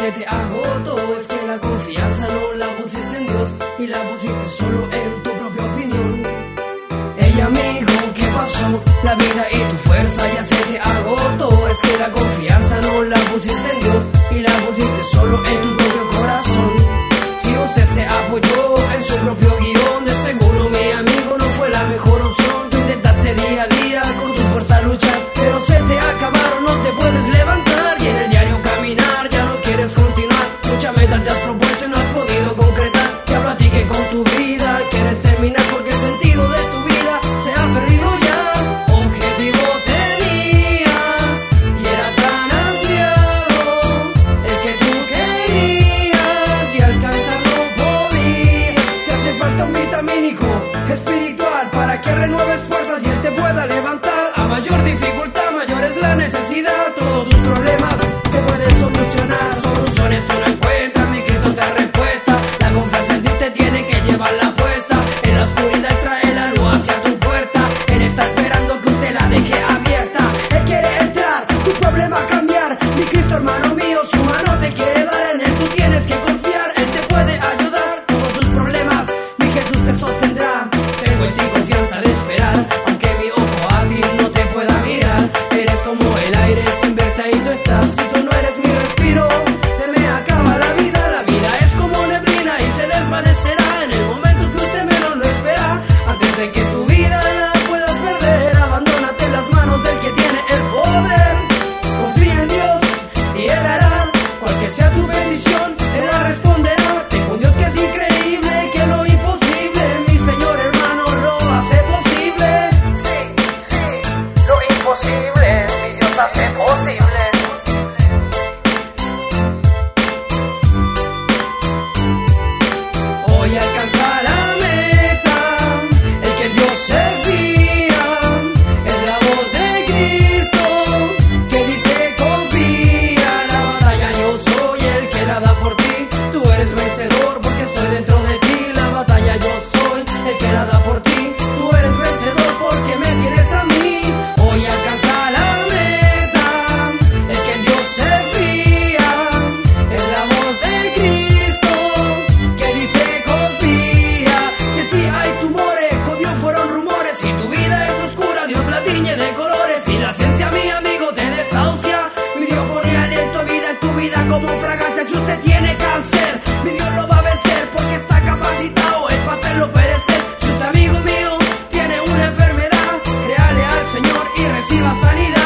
se te agotó. Es que la confianza no la pusiste en Dios y la pusiste solo en tu propia opinión. Ey amigo, ¿qué pasó? La vida y tu fuerza ya se te agotó. Es que la confianza no la pusiste en Dios y la pusiste solo en tu propio corazón. Si usted se apoyó en su propio guión, de seguro mi amigo no fue la mejor opción. Tú intentaste día a día con tu fuerza luchar, pero se te acabaron, no te puedes levantar. Y en el diario caminar ya no quieres continuar. Mucha meta te has propuesto y no has podido concretar. Te hablo a ti que con tu vida quieres terminar, porque el sentido de tu vida se ha perdido ya. Objetivo tenías y era tan ansiado el que tú querías y alcanzar no podías. Te hace falta un vitamínico espiritual para que renueves fuerzas y él te pueda levantar. A mayor dificultad, mayor es la necesidad. Todos tus problemas se pueden solucionar. Soluciones tú no encuentras, mi Cristo te respuesta. La confianza en ti te tiene que llevar la apuesta. En la oscuridad trae la luz hacia tu puerta. Él está esperando que usted la deje abierta. Él quiere entrar, tu problema cambiar. Mi Cristo hermano mío, su mano te quiere dar. En él tú tienes que confiar, él te puede ayudar. Todos tus problemas, mi Jesús te sostendrá. Tengo en ti confianza de esperar, aunque mi ojo a ti no te pueda mirar. Eres como el aire, sin verte ahí tú estás. Si tú no eres mi respiro, se me acaba la vida. La vida es como neblina y se desvanecerá en el momento que usted menos lo espera. Antes de que tu vida la puedas perder, abandónate en las manos del que tiene el poder. Confía en Dios y Él hará cualquier sea tu petición, Él la responderá. Tengo un Dios que es increíble, que lo imposible, mi Señor hermano lo hace posible. Sí, lo imposible, mi Dios hace posible. Hoy alcanza la meta, el que en Dios se fía, es la voz de Cristo que dice confía. La batalla yo soy el que la da por ti, tú eres vencedor porque estoy dentro de ti. La batalla yo soy el que la da por ti, tú eres vencedor porque me tienes a mí. Hoy alcanza la meta, el que en Dios se fía, es la voz de Cristo que dice confía. Si en ti hay tumores, con Dios fueron rumores. Si tu vida es oscura, Dios la tiñe de colores. Si la ciencia, mi amigo, te desahucia, mi Dios pone aliento de vida en tu vida como fragancia. Si usted tiene cáncer, mi Dios lo va a vencer porque está capacitado es para hacerlo perecer. Si usted, amigo mío, tiene una enfermedad, créale al Señor y reciba sanidad.